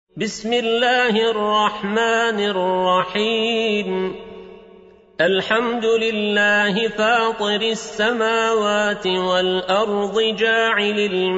بسم الله الرحمن الرحيم الحمد لله فاطر السماوات والأرض جاعل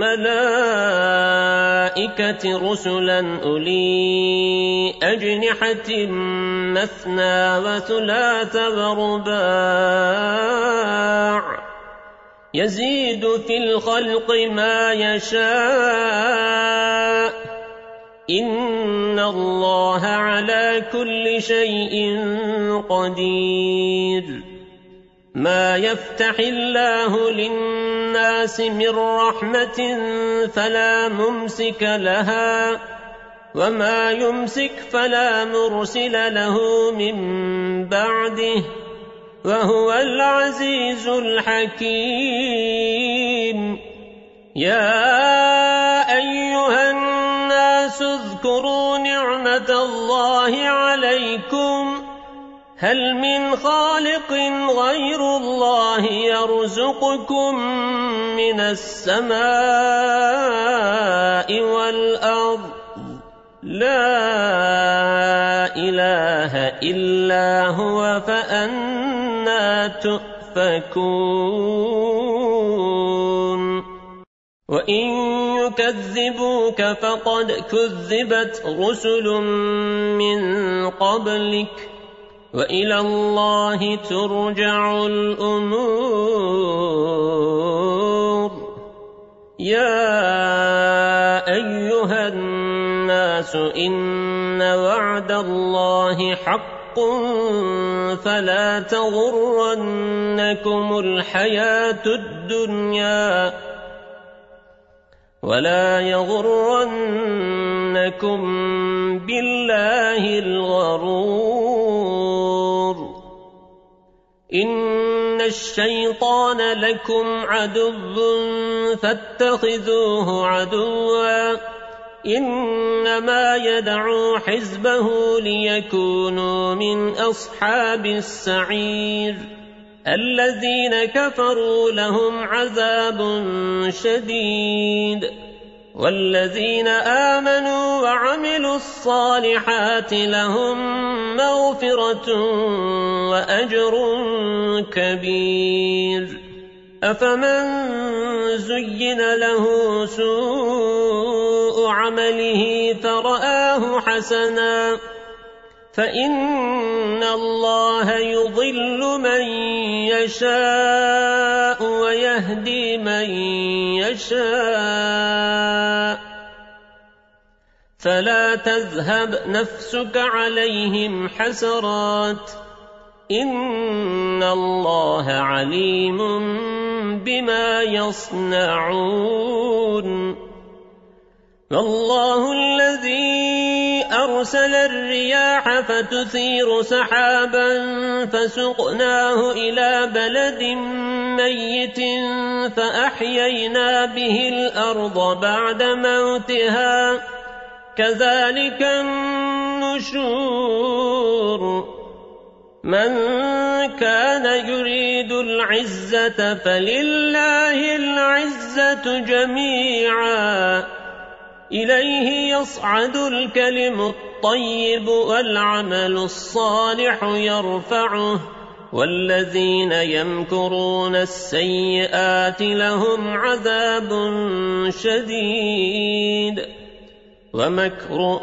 الملائكة رسلا أولي أجنحة مثنى وثلاث ورباع يزيد في الخلق ما يشاء إن الله على كل شيء قدير ما يفتح الله للناس من رحمة فلا ممسك لها وما يمسك فلا مرسل له من بعده وهو العزيز الحكيم يا أيها الناس اذكروا نعمة الله عليكم هل من خالق غير الله يرزقكم من السماء والأرض لا إله إلا هو فأنى تؤفكون وإن يكذبوك فقد كذبت رسل من قبلك وإلى الله ترجع الأمور يا أيها الناس إن وعد الله حق فلا تغرنكم الحياة الدنيا ولا يغرنكم بالله الغرور إن الشيطان لكم عدو فاتخذوه عدوا إنما يدعو حزبه ليكونوا من أصحاب السعير الذين كفروا لهم عذاب شديد والذين آمنوا وعملوا الصالحات لهم مغفرة وأجر كبير أفمن زين له سوء عمله فرآه حسنا فإن الله يضل من يشاء ويهدي من يشاء فلا تذهب نفسك عليهم حسرات إن الله عليم بما يصنعون والله الذي أرسل الرياح فتثير سحابا فسقناه إلى بلد ميت فأحيينا به الأرض بعد موتها كذلك النشور من كان يريد العزة فلله العزة جميعا إليه يصعد الكلم الطيب والعمل الصالح يرفعه والذين يمكرون السيئات لهم عذاب شديد ومكر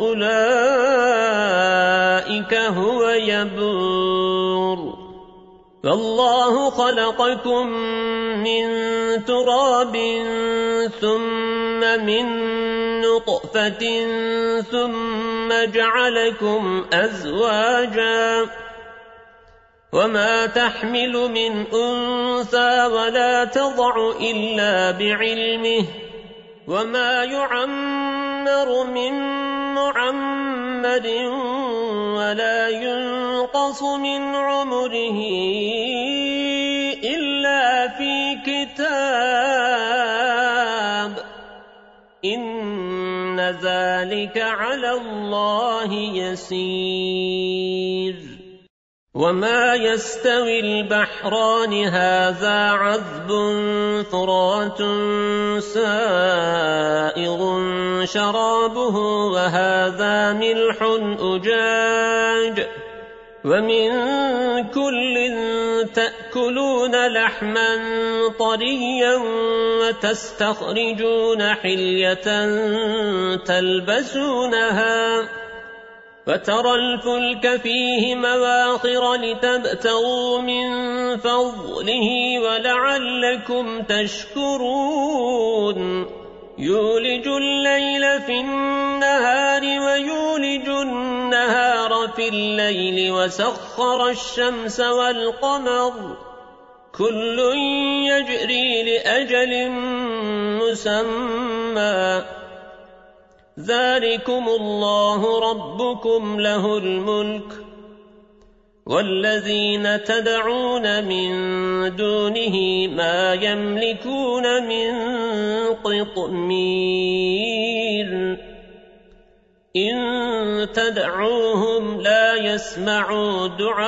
أولئك هو يبور فالله خلقكم من تراب ثم من نطفة ثم جعلكم أزواجا وما تحمل من أنثى ولا تضع إلا بعلمه وما يعمر من معمر ولا ينقص من عمره إلا في كتاب إن ذلك على الله يسير وما يستوي البحران هذا عذب فرات سائغ شرابه وهذا ملح أجاج ومن كل تأكلون لحما طريا وتستخرجون حلية تلبسونها وترى الفلك فيه مواخر لتبتغوا من فضله ولعلكم تشكرون يولج الليل في النهار ويولج النهار في الليل وسخر الشمس والقمر كل يجري لأجل مسمى ذلكم الله ربكم له الملك والذين تدعون من دونه ما يملكون من قطمير إن تدعوهم لا يسمعوا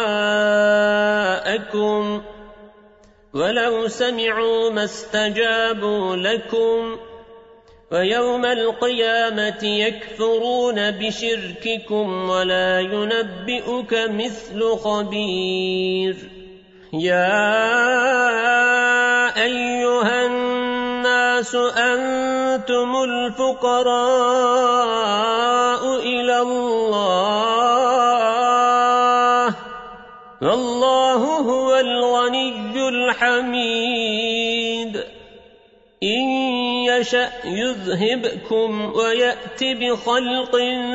دعاءكم ولو سمعوا ما استجابوا لكم ويوم القيامة يكفرون بشرككم ولا ينبئك مثل خبير يا أيها الناس أنتم الفقراء إلى الله والله هو الغني الحميد إن يشأ يذهبكم ويأت بخلق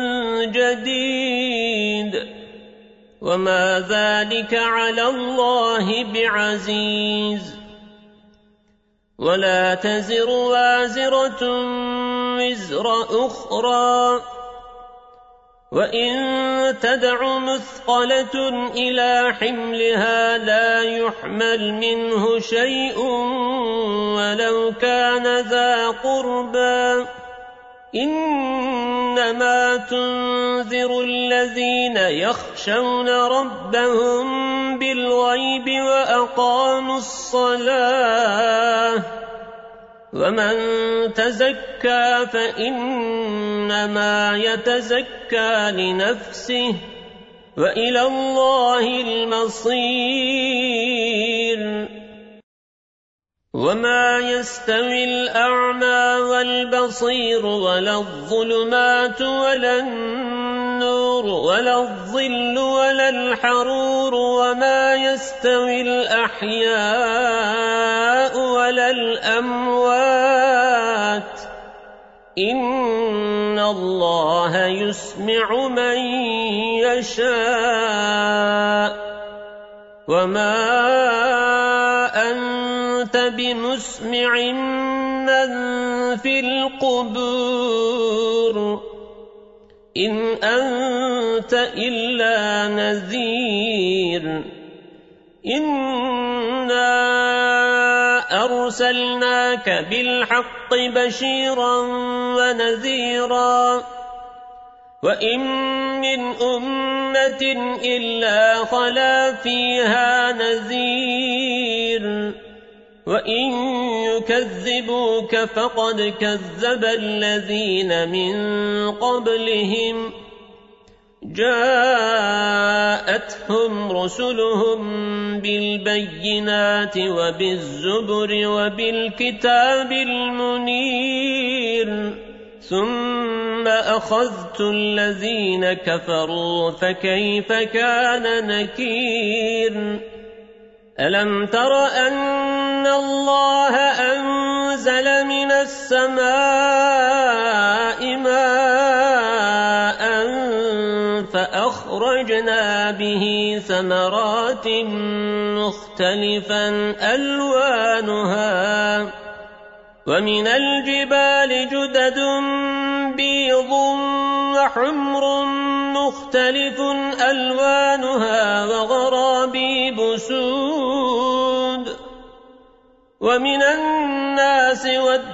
جديد وما ذلك على الله بعزيز ولا تزر وازرة وزر أخرى وإن تدع مثقلة إلى حملها لا يحمل منه شيء ولو كان ذا قربى إنما تنذر الذين يخشون ربهم بالغيب وأقاموا الصلاة ومن تزكى فإنما يتزكى لنفسه وإلى الله المصير وما يستوي الأعمى والبصير ولا الظلمات ولا النور ولا الظل ولا الحرور وما يستوي الأحياء ولا الأموات إن الله يسمع من يشاء وما أنت بمسمع من في القبور إن أنت إلا نذير إنا أرسلناك بالحق بشيرا ونذيرا وإن من أمة إلا خلا فيها نذير وإن يكذبوك فقد كذب الذين من قبلهم جاءتهم رسلهم بالبينات وبالزبر وبالكتاب المنير ثم أخذت الذين كفروا فكيف كان نكير ألم تر أن الله أنزل من السماء ماء فأخرجنا به ثمرات مختلفا ألوانها ومن الجبال جدد بيض وحمر مختلف ألوانها وغرابيب سود ومن الناس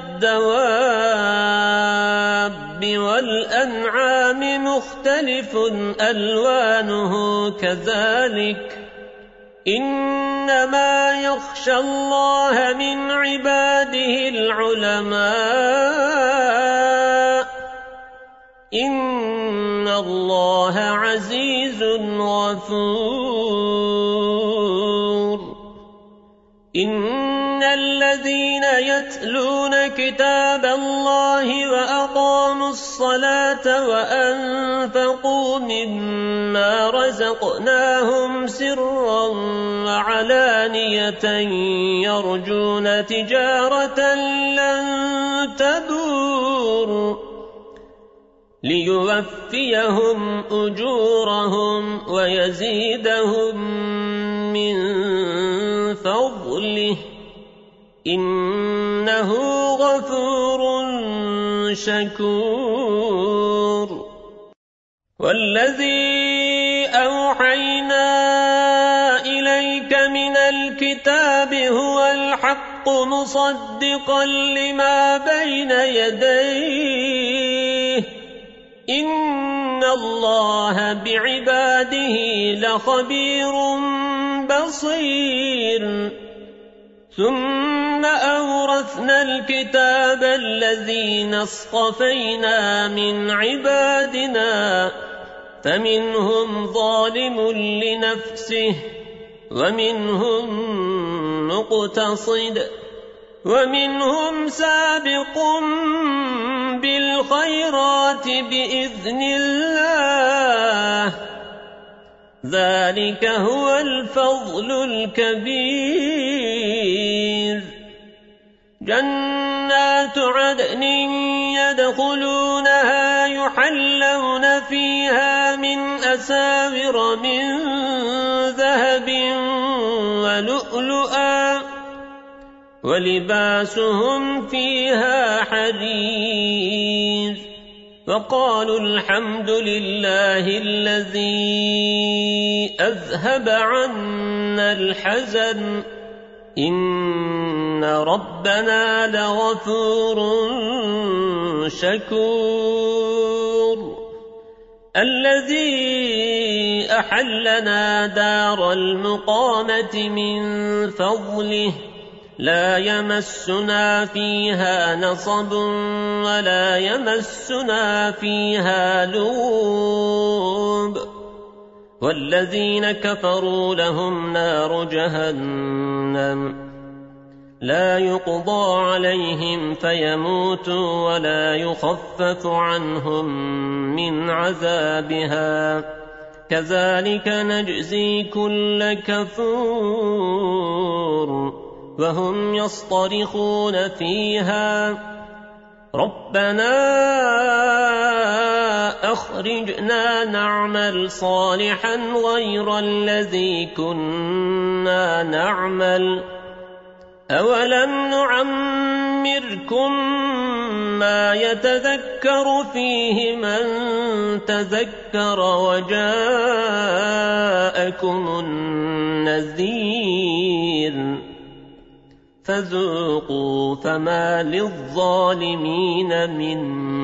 والدواب والأنعام مختلف ألوانه كذلك إنما يخشى الله من عباده العلماء إن الله عزيز غفور إن الذين يتلون كتاب الله وأقاموا الصلاة وأنفقوا مما رزقناهم سرا وعلانية يرجون تجارة لن تبور ليوفيهم أجورهم ويزيدهم من فضله إنه غفور شكور والذي أوحينا إليك من الكتاب هو الحق مصدقا لما بين يديه إن الله بعباده لخبير بصير ثم أورثنا الكتاب الذين اصطفينا من عبادنا فمنهم ظالم لنفسه ومنهم مقتصد ومنهم سابق بالخيرات بإذن الله ذلك هو الفضل الكبير جنات عدن يدخلونها يحلون فيها من أساور من ذهب ولؤلؤا ولباسهم فيها حرير وقالوا الحمد لله الذي أذهب عنا الحزن إن ربنا لغفور شكور الذي أحلنا دار المقامة من فضله لا يمسنا فيها نصب ولا يمسنا فيها لغوب والذين كفروا لهم نار جهنم لا يقضى عليهم فيموتوا ولا يخفف عنهم من عذابها كذلك نجزي كل كفور وهم يصطرخون فيها ربنا أخرجنا نعمل صالحا غير الذي كنا نعمل أولم نعمركم ما يتذكر فيه من تذكر وجاءكم النذير فذوقوا فما للظالمين من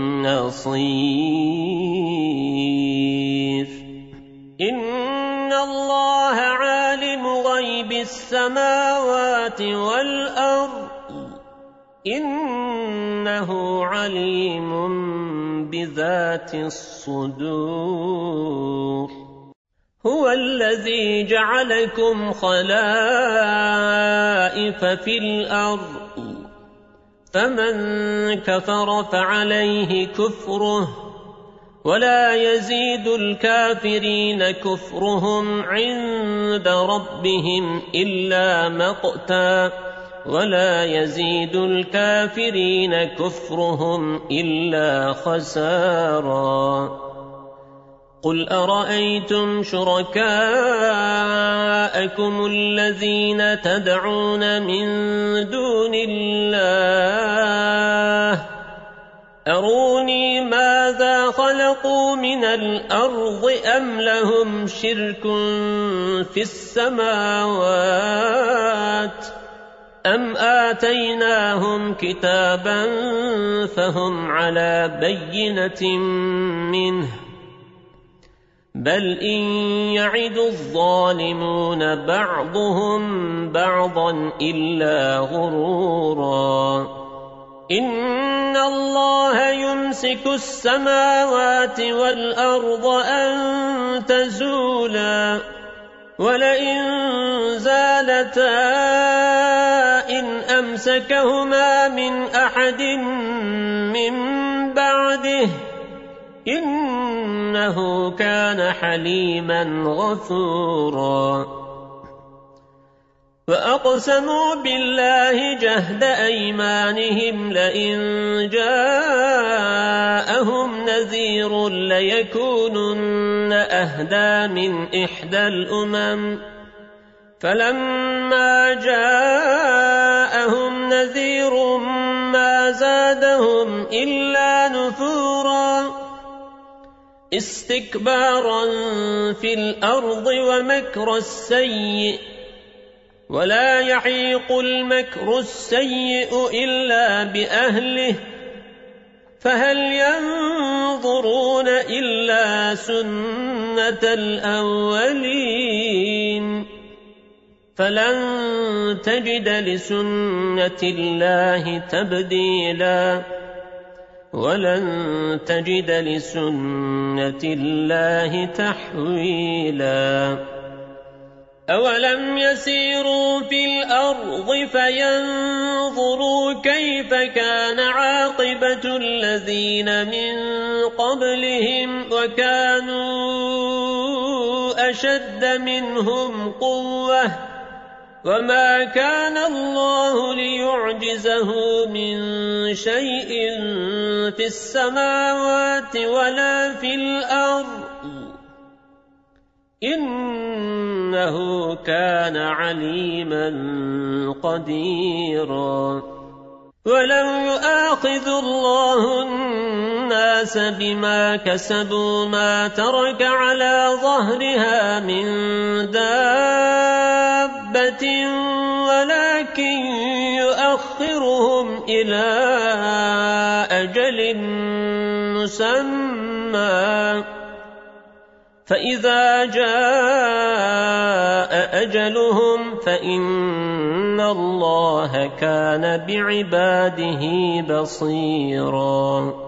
نصير إن الله عالم غيب السماوات والأرض إنه عليم بذات الصدور هو الذي جعلكم خلائف في الأرض فمن كفر فعليه كفره ولا يزيد الكافرين كفرهم عند ربهم إلا مقتا ولا يزيد الكافرين كفرهم إلا خسارا قل أرأيتم شركاءكم الذين تدعون من دون الله أروني ماذا خلقوا من الأرض أم لهم شرك في السماوات أم آتيناهم كتابا فهم على بينة منه بل إن يعد الظالمون بعضهم بعضا إلا غرورا إن الله يمسك السماوات والأرض أن تزولا ولئن زالتا إن أمسكهما من أحد من بعده إنه كان حليما غفورا وأقسموا بالله جهد أيمانهم لئن جاءهم نذير ليكونن أهدى من إحدى الأمم فلما جاءهم نذير ما زادهم إلا نفورا استكبارا في الأرض ومكر السيء ولا يحيق المكر السيء إلا بأهله فهل ينظرون إلا سنة الأولين فلن تجد لسنة الله تبديلا ولن تجد لسنة الله تحويلا أولم يسيروا في الأرض فينظروا كيف كان عاقبة الذين من قبلهم وكانوا أشد منهم قوة وما كان الله ليعجزه من شيء في السماوات ولا في الأرض إنه كان عليما قديرا ولو يؤاخذ الله الناس بما كسبوا ما ترك على ظهرها من دابة ولكن يؤخرهم إلى أجل مسمى فإذا جاء أجلهم فإن الله كان بعباده بصيراً